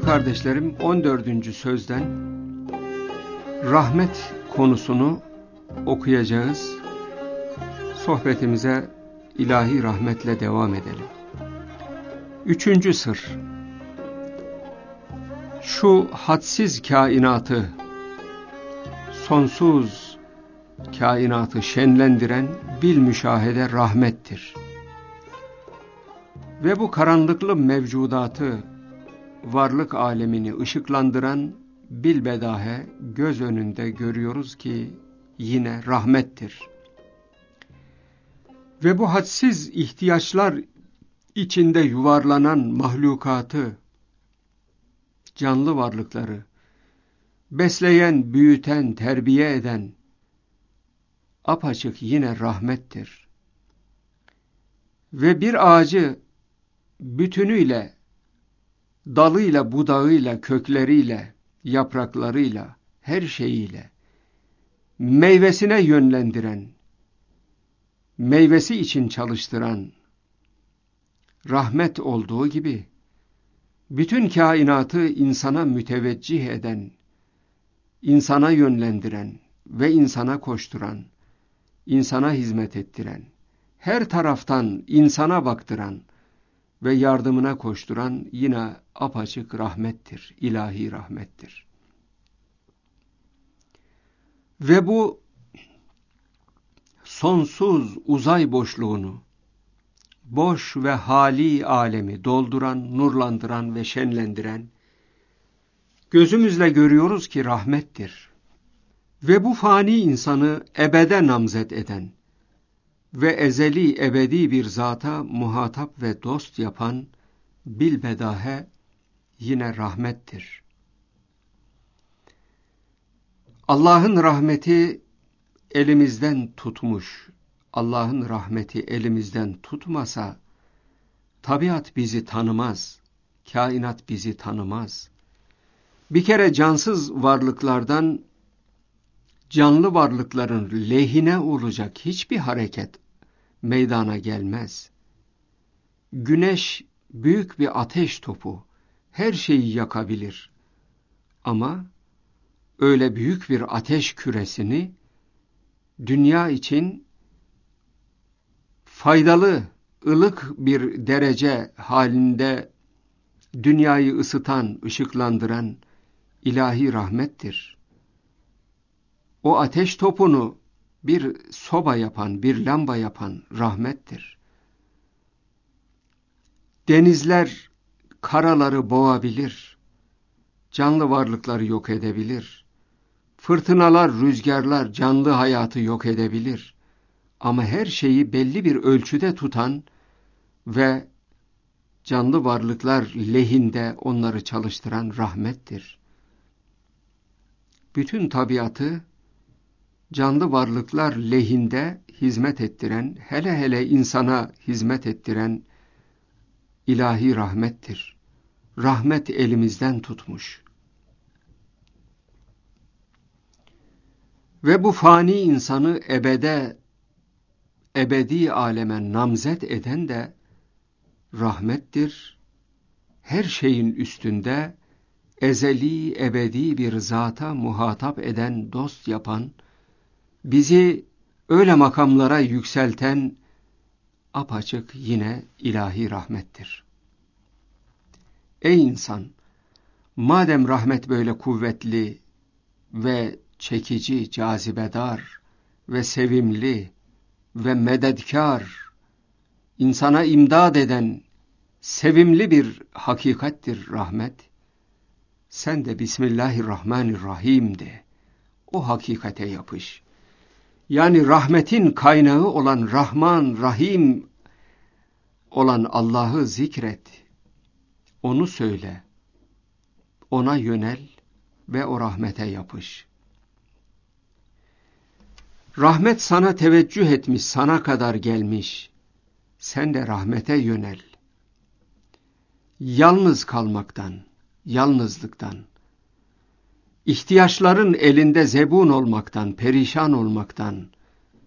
kardeşlerim, 14. sözden rahmet konusunu okuyacağız. Sohbetimize ilahi rahmetle devam edelim. 3. sır. Şu hadsiz kainatı, sonsuz kainatı şenlendiren bilmüşahede rahmettir. Ve bu karanlıklı mevcudatı, varlık alemini ışıklandıran bilbedahe göz önünde görüyoruz ki yine rahmettir. Ve bu hadsiz ihtiyaçlar içinde yuvarlanan mahlukatı, canlı varlıkları besleyen, büyüten, terbiye eden apaçık yine rahmettir. Ve bir ağacı bütünüyle, dalıyla, budağıyla, kökleriyle, yapraklarıyla, her şeyiyle meyvesine yönlendiren, meyvesi için çalıştıran rahmet olduğu gibi, bütün kainatı insana müteveccih eden, insana yönlendiren ve insana koşturan, insana hizmet ettiren, her taraftan insana baktıran ve yardımına koşturan yine apaçık rahmettir, ilahi rahmettir. Ve bu sonsuz uzay boşluğunu, boş ve hali alemi dolduran, nurlandıran ve şenlendiren, gözümüzle görüyoruz ki rahmettir. Ve bu fani insanı ebede namzet eden ve ezeli ebedi bir zata muhatap ve dost yapan bilbedahe yine rahmettir. Allah'ın rahmeti elimizden tutmuş, Allah'ın rahmeti elimizden tutmasa, tabiat bizi tanımaz, kainat bizi tanımaz. Bir kere cansız varlıklardan, canlı varlıkların lehine olacak hiçbir hareket meydana gelmez. Güneş büyük bir ateş topu, her şeyi yakabilir. Ama öyle büyük bir ateş küresini dünya için faydalı, ılık bir derece halinde dünyayı ısıtan, ışıklandıran ilahi rahmettir. O ateş topunu bir soba yapan, bir lamba yapan rahmettir. Denizler karaları boğabilir, canlı varlıkları yok edebilir. Fırtınalar, rüzgarlar canlı hayatı yok edebilir. Ama her şeyi belli bir ölçüde tutan ve canlı varlıklar lehinde onları çalıştıran rahmettir. Bütün tabiatı canlı varlıklar lehinde hizmet ettiren, hele hele insana hizmet ettiren ilahi rahmettir. Rahmet elimizden tutmuş. Ve bu fani insanı ebedi aleme namzet eden de rahmettir. Her şeyin üstünde ezeli ebedi bir zata muhatap eden, dost yapan, bizi öyle makamlara yükselten apaçık yine ilahi rahmettir. Ey insan! Madem rahmet böyle kuvvetli ve çekici, cazibedar ve sevimli ve medetkar, insana imdad eden sevimli bir hakikattir rahmet, sen de Bismillahirrahmanirrahim de, o hakikate yapış. Yani rahmetin kaynağı olan Rahman, Rahim olan Allah'ı zikret, onu söyle, ona yönel ve o rahmete yapış. Rahmet sana teveccüh etmiş, sana kadar gelmiş. Sen de rahmete yönel. Yalnız kalmaktan, yalnızlıktan, ihtiyaçların elinde zebun olmaktan, perişan olmaktan,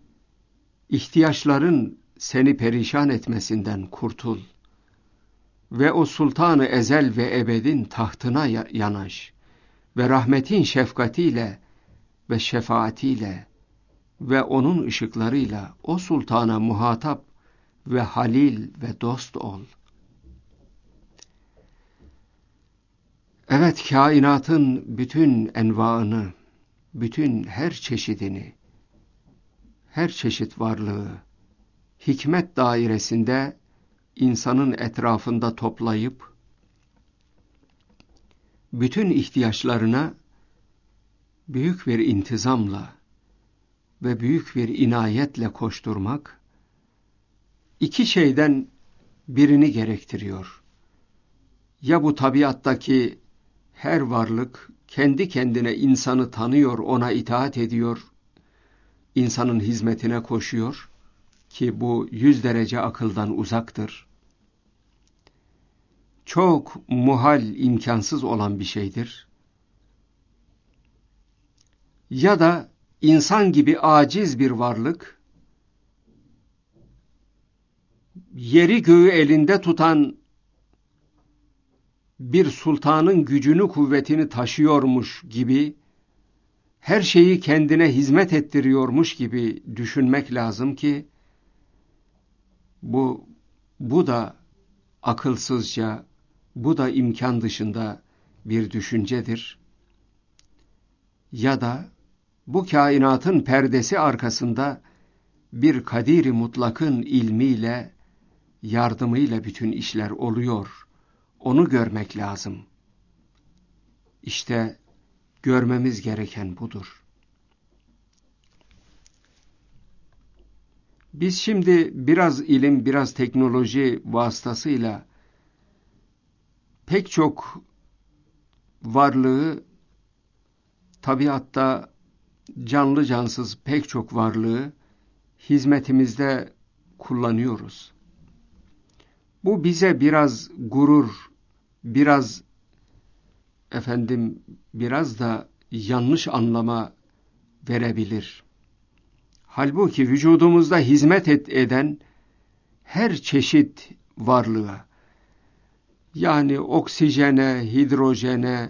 ihtiyaçların seni perişan etmesinden kurtul ve o sultanı ezel ve ebedin tahtına yanaş ve rahmetin şefkatiyle ve şefaatiyle ve onun ışıklarıyla o sultana muhatap ve halil ve dost ol. Evet, kainatın bütün envaını, bütün her çeşidini, her çeşit varlığı, hikmet dairesinde insanın etrafında toplayıp, bütün ihtiyaçlarına büyük bir intizamla ve büyük bir inayetle koşturmak, iki şeyden birini gerektiriyor. Ya bu tabiattaki her varlık kendi kendine insanı tanıyor, ona itaat ediyor, insanın hizmetine koşuyor ki bu 100 derece akıldan uzaktır. Çok muhal, imkansız olan bir şeydir. Ya da insan gibi aciz bir varlık, yeri göğü elinde tutan bir sultanın gücünü, kuvvetini taşıyormuş gibi, her şeyi kendine hizmet ettiriyormuş gibi düşünmek lazım ki, bu da akılsızca, bu da imkan dışında bir düşüncedir. Ya da bu kainatın perdesi arkasında bir kadir-i mutlakın ilmiyle, yardımıyla bütün işler oluyor. Onu görmek lazım. İşte görmemiz gereken budur. Biz şimdi biraz ilim, biraz teknoloji vasıtasıyla pek çok varlığı, tabiatta canlı cansız pek çok varlığı hizmetimizde kullanıyoruz. Bu bize biraz gurur, biraz biraz da yanlış anlama verebilir. Halbuki vücudumuzda hizmet eden her çeşit varlığa, yani oksijene, hidrojene,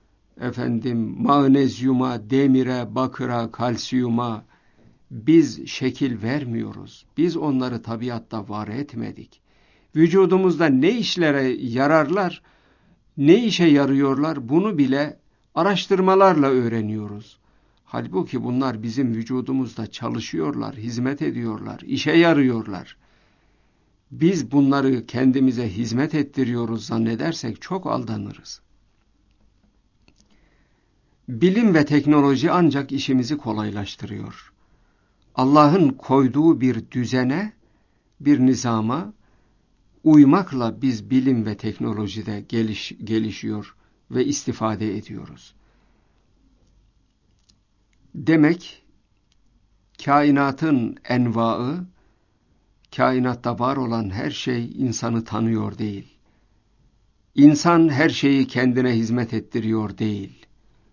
magnezyuma, demire, bakıra, kalsiyuma biz şekil vermiyoruz. Biz onları tabiatta var etmedik. Vücudumuzda ne işlere yararlar, ne işe yarıyorlar, bunu bile araştırmalarla öğreniyoruz. Halbuki bunlar bizim vücudumuzda çalışıyorlar, hizmet ediyorlar, işe yarıyorlar. Biz bunları kendimize hizmet ettiriyoruz zannedersek çok aldanırız. Bilim ve teknoloji ancak işimizi kolaylaştırıyor. Allah'ın koyduğu bir düzene, bir nizama uymakla biz bilim ve teknolojide gelişiyor ve istifade ediyoruz. Demek kainatın envaı, kainatta var olan her şey insanı tanıyor değil. İnsan her şeyi kendine hizmet ettiriyor değil.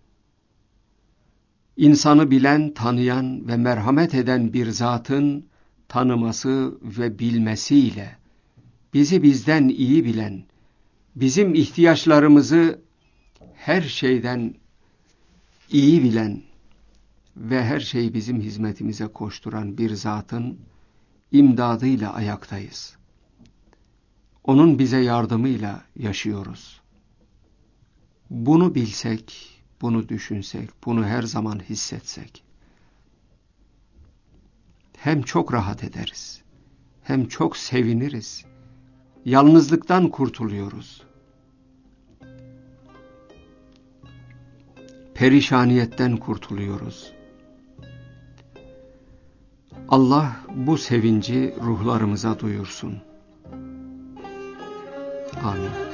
İnsanı bilen, tanıyan ve merhamet eden bir zatın tanıması ve bilmesiyle, bizi bizden iyi bilen, bizim ihtiyaçlarımızı her şeyden iyi bilen ve her şeyi bizim hizmetimize koşturan bir zatın imdadıyla ayaktayız. Onun bize yardımıyla yaşıyoruz. Bunu bilsek, bunu düşünsek, bunu her zaman hissetsek, hem çok rahat ederiz, hem çok seviniriz, yalnızlıktan kurtuluyoruz. Perişaniyetten kurtuluyoruz. Allah bu sevinci ruhlarımıza duyursun. Amin.